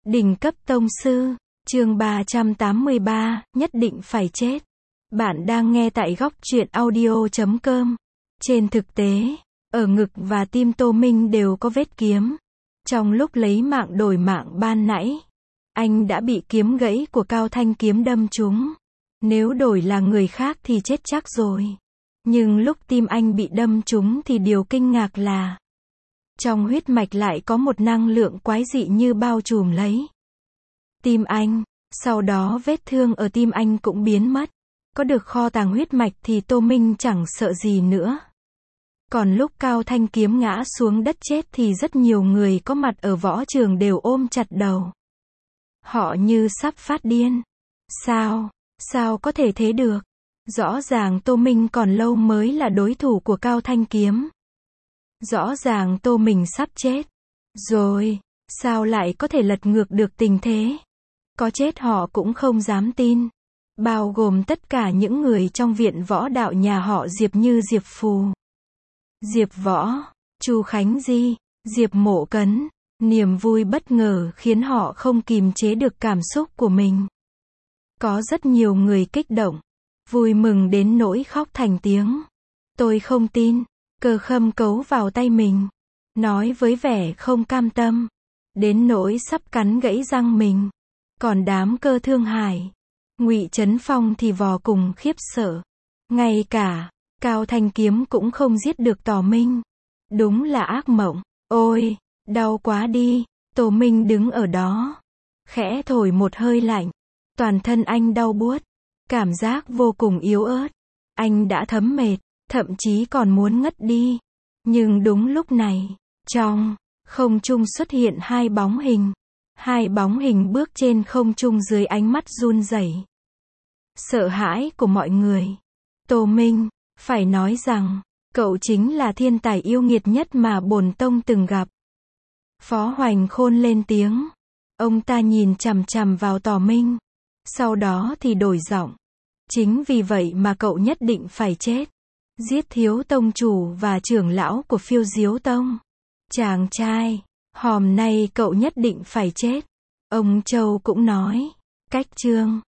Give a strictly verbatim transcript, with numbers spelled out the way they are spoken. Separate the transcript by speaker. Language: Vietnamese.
Speaker 1: Đỉnh cấp tông sư, chương ba trăm tám mươi ba, nhất định phải chết. Bạn đang nghe tại góc truyện audio chấm com. Trên thực tế, ở ngực và tim Tô Minh đều có vết kiếm. Trong lúc lấy mạng đổi mạng ban nãy, anh đã bị kiếm gãy của Cao Thanh kiếm đâm trúng. Nếu đổi là người khác thì chết chắc rồi. Nhưng lúc tim anh bị đâm trúng thì điều kinh ngạc là trong huyết mạch lại có một năng lượng quái dị như bao trùm lấy tim anh. Sau đó vết thương ở tim anh cũng biến mất. Có được kho tàng huyết mạch thì Tô Minh chẳng sợ gì nữa. Còn lúc Cao Thanh kiếm ngã xuống đất chết thì rất nhiều người có mặt ở võ trường đều ôm chặt đầu. Họ như sắp phát điên. Sao? Sao có thể thế được? Rõ ràng Tô Minh còn lâu mới là đối thủ của Cao Thanh kiếm. Rõ ràng Tô Minh sắp chết rồi, sao lại có thể lật ngược được tình thế? Có chết họ cũng không dám tin. Bao gồm tất cả những người trong viện võ đạo nhà họ Diệp như Diệp Phù, Diệp Võ, Chu Khánh Di, Diệp Mộ Cấn. Niềm vui bất ngờ khiến họ không kìm chế được cảm xúc của mình. Có rất nhiều người kích động, vui mừng đến nỗi khóc thành tiếng. Tôi không tin. Cơ Khâm cấu vào tay mình, nói với vẻ không cam tâm, đến nỗi sắp cắn gãy răng mình. Còn đám Cơ Thương Hải, Ngụy Trấn Phong thì vò cùng khiếp sợ. Ngay cả Cao Thanh kiếm cũng không giết được Tò Minh. Đúng là ác mộng. Ôi, đau quá đi. Tô Minh đứng ở đó, khẽ thổi một hơi lạnh. Toàn thân anh đau buốt, cảm giác vô cùng yếu ớt. Anh đã thấm mệt, thậm chí còn muốn ngất đi. Nhưng đúng lúc này, trong không trung xuất hiện hai bóng hình. Hai bóng hình bước trên không trung dưới ánh mắt run rẩy, sợ hãi của mọi người. Tô Minh, phải nói rằng, cậu chính là thiên tài yêu nghiệt nhất mà bổn tông từng gặp. Phó Hoành Khôn lên tiếng. Ông ta nhìn chằm chằm vào Tò Minh. Sau đó thì đổi giọng. Chính vì vậy mà cậu nhất định phải chết. Giết thiếu tông chủ và trưởng lão của Phiêu Diếu Tông. Chàng trai, hôm nay cậu nhất định phải chết. Ông Châu cũng nói. Cách chương